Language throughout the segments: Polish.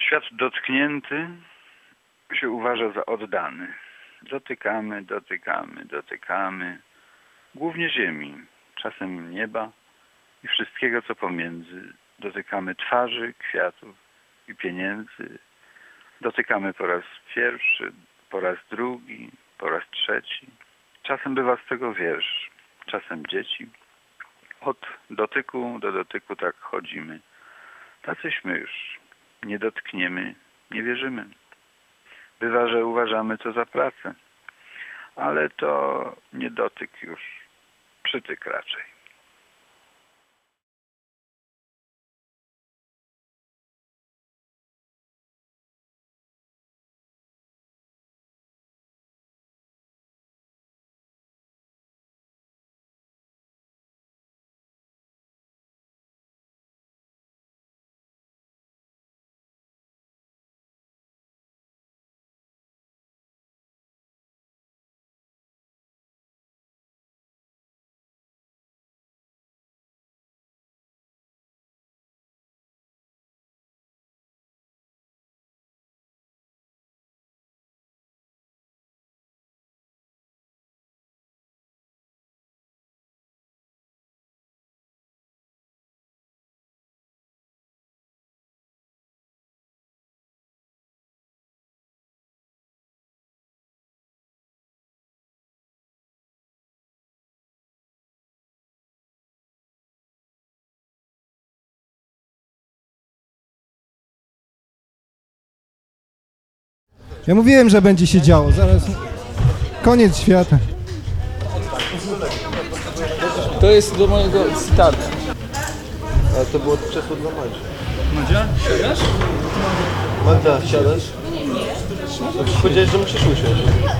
Świat dotknięty się uważa za oddany. Dotykamy. Głównie ziemi, czasem nieba i wszystkiego, co pomiędzy. Dotykamy twarzy, kwiatów i pieniędzy. Dotykamy po raz pierwszy, po raz drugi, po raz trzeci. Czasem bywa z tego wiersz, czasem dzieci. Od dotyku do dotyku tak chodzimy. Tacyśmy już. Nie dotkniemy, nie wierzymy. Bywa, że uważamy to za pracę. Ale to nie dotyk już, przytyk raczej. Ja mówiłem, że będzie się działo, zaraz koniec świata. To jest do mojego cytatu. Ale to było krzesło dla Magdy. Madzia, siadasz? Magda, siadasz? Powiedziałeś, że musisz usiąść.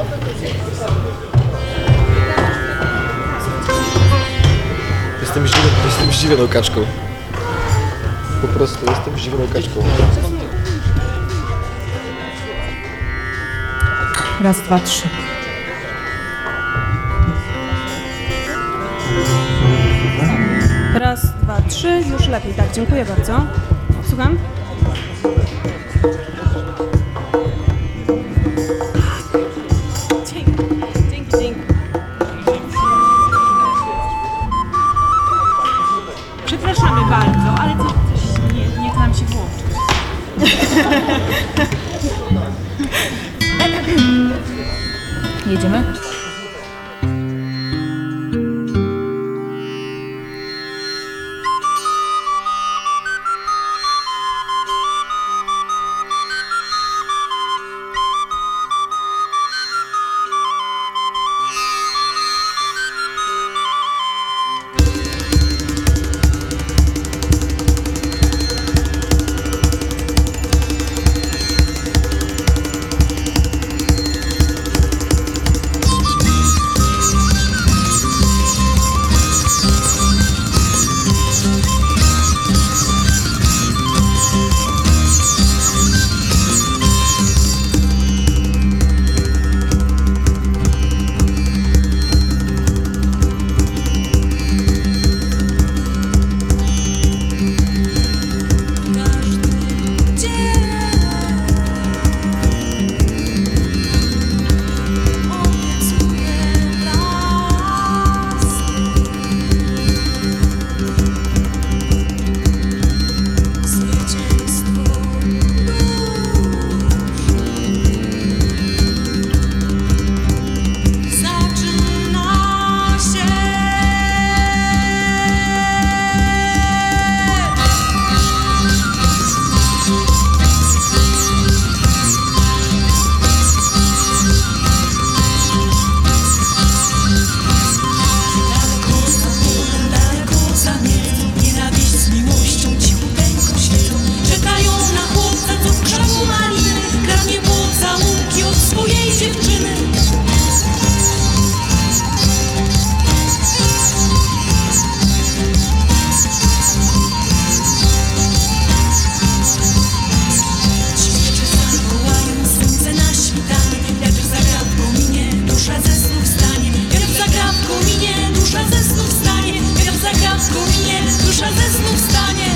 Jestem zdziwioną kaczką. Po prostu jestem zdziwioną kaczką. Raz, dwa, trzy. Raz, dwa, trzy. Już lepiej. Tak, dziękuję bardzo. Słucham? Dzięki. Przepraszamy bardzo, ale coś nie chce nam się włączyć. Jedziemy? Dusza ze snu wstanie,